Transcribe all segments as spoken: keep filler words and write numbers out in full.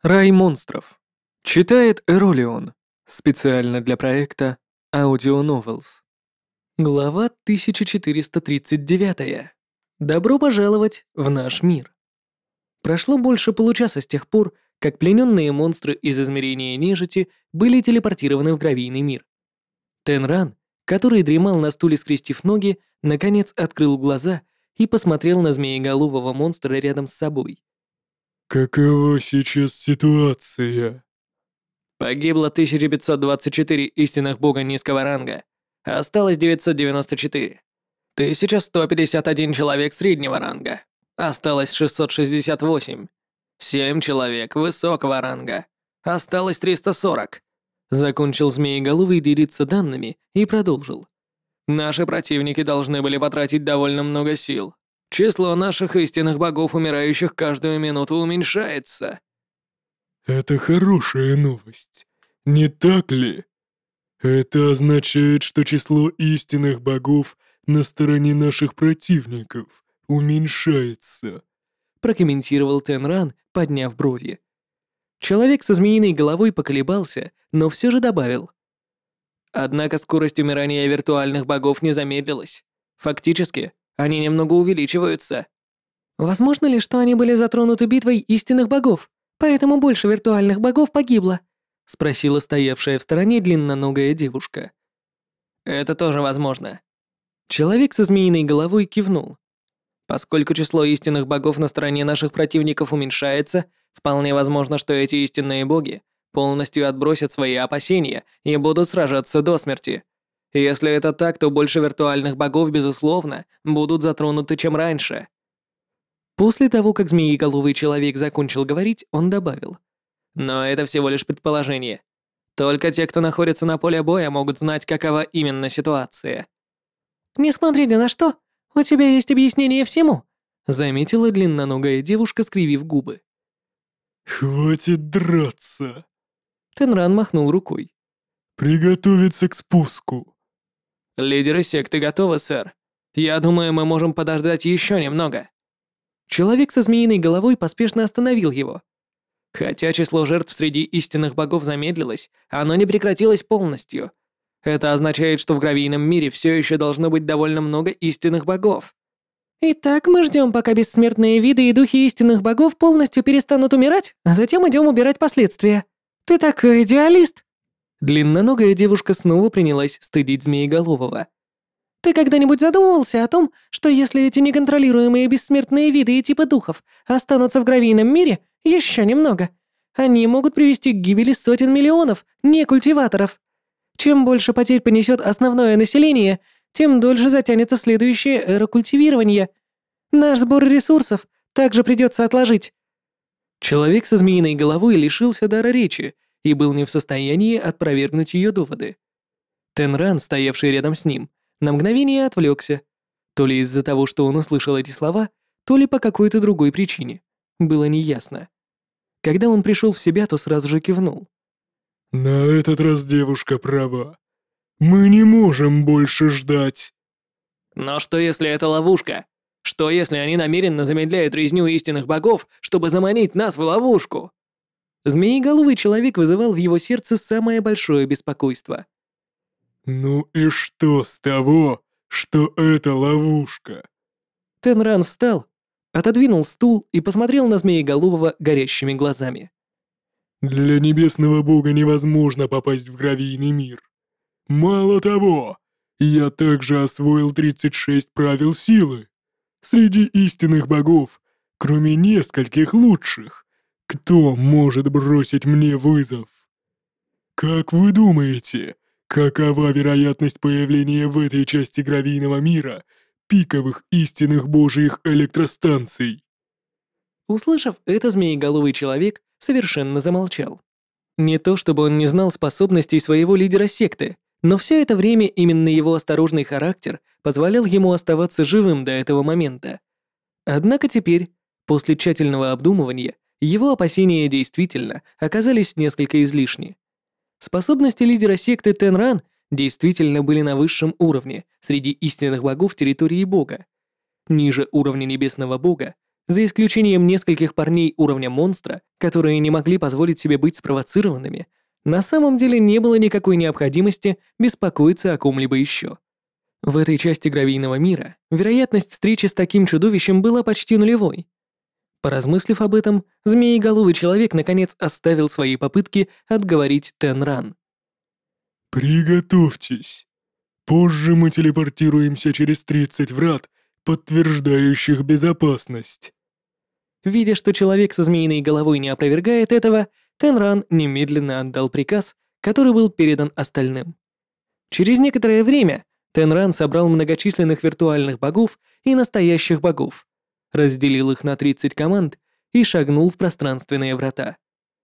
Рай монстров. Читает Эролион. Специально для проекта Audio Novels. Глава тысяча четыреста тридцать девять. Добро пожаловать в наш мир. Прошло больше получаса с тех пор, как плененные монстры из измерения нежити были телепортированы в гравийный мир. Тенран, который дремал на стуле, скрестив ноги, наконец открыл глаза и посмотрел на змееголового монстра рядом с собой. «Какова сейчас ситуация?» Погибло тысяча пятьсот двадцать четыре истинных бога низкого ранга, а осталось девятьсот девяносто четыре. тысяча сто пятьдесят один человек среднего ранга, осталось шестьсот шестьдесят восемь. семь человек высокого ранга, осталось триста сорок. Закончил Змееголовый делиться данными и продолжил. Наши противники должны были потратить довольно много сил. Число наших истинных богов, умирающих каждую минуту, уменьшается. Это хорошая новость, не так ли? Это означает, что число истинных богов на стороне наших противников уменьшается. Прокомментировал Тенран, подняв брови. Человек со змеиной головой поколебался, но все же добавил. Однако скорость умирания виртуальных богов не замедлилась. Фактически, они немного увеличиваются. Возможно ли, что они были затронуты битвой истинных богов, поэтому больше виртуальных богов погибло? Спросила стоявшая в стороне длинноногая девушка. Это тоже возможно. Человек со змеиной головой кивнул. Поскольку число истинных богов на стороне наших противников уменьшается, вполне возможно, что эти истинные боги полностью отбросят свои опасения и будут сражаться до смерти. Если это так, то больше виртуальных богов, безусловно, будут затронуты, чем раньше. После того, как змееголовый человек закончил говорить, он добавил. Но это всего лишь предположение. Только те, кто находится на поле боя, могут знать, какова именно ситуация. «Несмотря ни на что, у тебя есть объяснение всему», заметила длинноногая девушка, скривив губы. «Хватит драться!» Тенран махнул рукой. «Приготовиться к спуску!» «Лидеры секты готовы, сэр. Я думаю, мы можем подождать еще немного». Человек со змеиной головой поспешно остановил его. Хотя число жертв среди истинных богов замедлилось, оно не прекратилось полностью. Это означает, что в гравийном мире все еще должно быть довольно много истинных богов. Итак, мы ждем, пока бессмертные виды и духи истинных богов полностью перестанут умирать, а затем идем убирать последствия. Ты такой идеалист. Длинноногая девушка снова принялась стыдить Змееголового. Ты когда-нибудь задумывался о том, что если эти неконтролируемые бессмертные виды и типы духов останутся в гравийном мире еще немного, они могут привести к гибели сотен миллионов некультиваторов? Чем больше потерь понесет основное население, тем дольше затянется следующая эра культивирования. Наш сбор ресурсов также придется отложить. Человек со змеиной головой лишился дара речи и был не в состоянии опровергнуть ее доводы. Тенран, стоявший рядом с ним, на мгновение отвлекся. То ли из-за того, что он услышал эти слова, то ли по какой-то другой причине. Было неясно. Когда он пришел в себя, то сразу же кивнул. «На этот раз девушка права. Мы не можем больше ждать!» Но что если это ловушка? Что если они намеренно замедляют резню истинных богов, чтобы заманить нас в ловушку? Змееголовый человек вызывал в его сердце самое большое беспокойство. «Ну и что с того, что это ловушка?» Тенран встал, отодвинул стул и посмотрел на Змееголового горящими глазами. «Для небесного бога невозможно попасть в гравийный мир. Мало того, я также освоил тридцать шесть правил силы. Среди истинных богов, кроме нескольких лучших, кто может бросить мне вызов? Как вы думаете, какова вероятность появления в этой части гравийного мира пиковых истинных божьих электростанций?» Услышав это, Змееголовый человек совершенно замолчал. Не то чтобы он не знал способностей своего лидера секты, но все это время именно его осторожный характер позволял ему оставаться живым до этого момента. Однако теперь, после тщательного обдумывания, его опасения действительно оказались несколько излишни. Способности лидера секты Тенран действительно были на высшем уровне среди истинных богов территории бога. Ниже уровня небесного бога За исключением нескольких парней уровня монстра, которые не могли позволить себе быть спровоцированными, на самом деле не было никакой необходимости беспокоиться о ком-либо еще. В этой части гравийного мира вероятность встречи с таким чудовищем была почти нулевой. Поразмыслив об этом, змееголовый человек наконец оставил свои попытки отговорить Тенран. «Приготовьтесь. Позже мы телепортируемся через тридцать врат, подтверждающих безопасность». Видя, что человек со змеиной головой не опровергает этого, Тенран немедленно отдал приказ, который был передан остальным. Через некоторое время Тенран собрал многочисленных виртуальных богов и настоящих богов, разделил их на тридцать команд и шагнул в пространственные врата.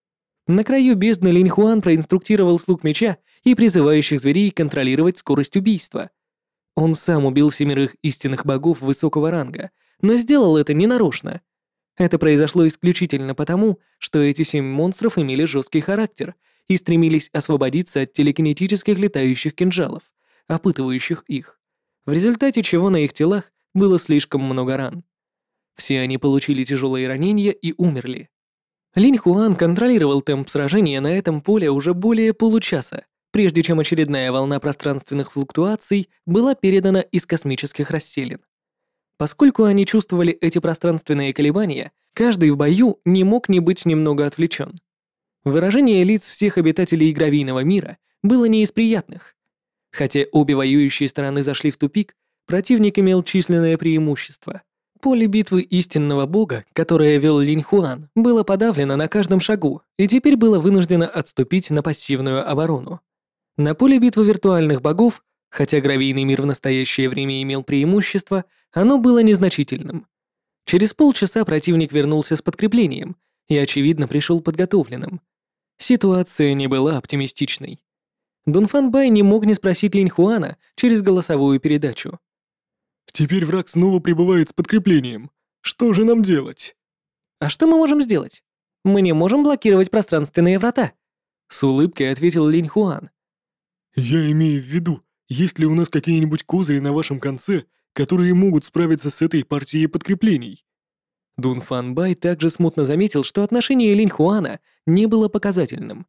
На краю бездны Линьхуан проинструктировал слуг меча и призывающих зверей контролировать скорость убийства. Он сам убил семерых истинных богов высокого ранга, но сделал это ненарочно. Это произошло исключительно потому, что эти семь монстров имели жесткий характер и стремились освободиться от телекинетических летающих кинжалов, опутывающих их, в результате чего на их телах было слишком много ран. Все они получили тяжелые ранения и умерли. Линьхуан контролировал темп сражения на этом поле уже более получаса, прежде чем очередная волна пространственных флуктуаций была передана из космических расселин. Поскольку они чувствовали эти пространственные колебания, каждый в бою не мог не быть немного отвлечен. Выражение лиц всех обитателей гравийного мира было не из приятных. Хотя обе воюющие стороны зашли в тупик, противник имел численное преимущество. Поле битвы истинного бога, которое вел Линьхуан, было подавлено на каждом шагу и теперь было вынуждено отступить на пассивную оборону. На поле битвы виртуальных богов, хотя гравийный мир в настоящее время имел преимущество, оно было незначительным. Через полчаса противник вернулся с подкреплением и, очевидно, пришел подготовленным. Ситуация не была оптимистичной. Дунфан Бай не мог не спросить Линьхуана через голосовую передачу. «Теперь враг снова прибывает с подкреплением. Что же нам делать?» «А что мы можем сделать? Мы не можем блокировать пространственные врата», — с улыбкой ответил Линьхуан. «Я имею в виду, есть ли у нас какие-нибудь козыри на вашем конце, которые могут справиться с этой партией подкреплений?» Дунфан Бай также смутно заметил, что отношение Линьхуана не было показательным.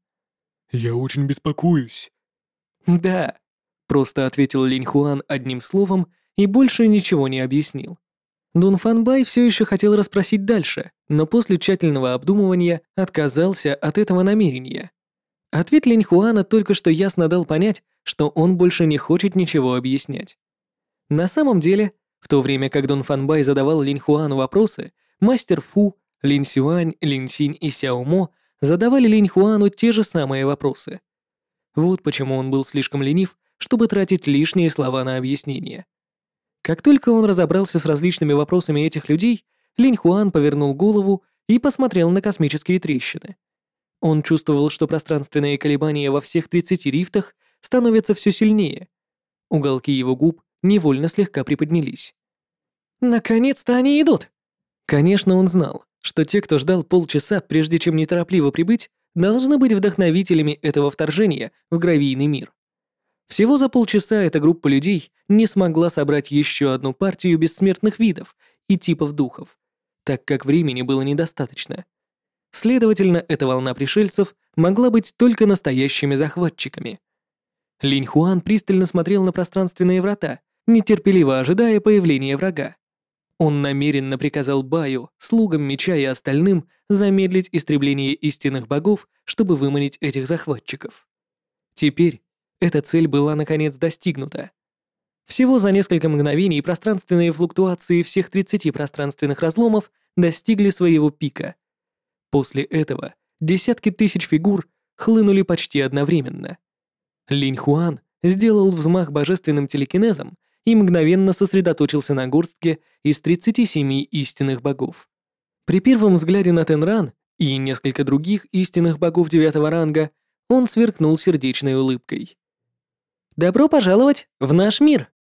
«Я очень беспокоюсь». «Да», — просто ответил Линьхуан одним словом и больше ничего не объяснил. Дунфан Бай все еще хотел расспросить дальше, но после тщательного обдумывания отказался от этого намерения. Ответ Линьхуана только что ясно дал понять, что он больше не хочет ничего объяснять. На самом деле, в то время как Дунфан Бай задавал Линьхуану вопросы, мастер Фу, Лин Сюань, Лин Синь и Сяо Мо задавали Линьхуану те же самые вопросы. Вот почему он был слишком ленив, чтобы тратить лишние слова на объяснение. Как только он разобрался с различными вопросами этих людей, Линьхуан повернул голову и посмотрел на космические трещины. Он чувствовал, что пространственные колебания во всех тридцати рифтах становятся все сильнее. Уголки его губ невольно слегка приподнялись. «Наконец-то они идут!» Конечно, он знал, что те, кто ждал полчаса, прежде чем неторопливо прибыть, должны быть вдохновителями этого вторжения в гравийный мир. Всего за полчаса эта группа людей не смогла собрать еще одну партию бессмертных видов и типов духов, так как времени было недостаточно. Следовательно, эта волна пришельцев могла быть только настоящими захватчиками. Линьхуан пристально смотрел на пространственные врата, нетерпеливо ожидая появления врага. Он намеренно приказал Баю, слугам меча и остальным замедлить истребление истинных богов, чтобы выманить этих захватчиков. Теперь эта цель была наконец достигнута. Всего за несколько мгновений пространственные флуктуации всех тридцати пространственных разломов достигли своего пика. После этого десятки тысяч фигур хлынули почти одновременно. Линьхуан сделал взмах божественным телекинезом и мгновенно сосредоточился на горстке из тридцати семи истинных богов. При первом взгляде на Тенран и несколько других истинных богов девятого ранга он сверкнул сердечной улыбкой. «Добро пожаловать в наш мир!»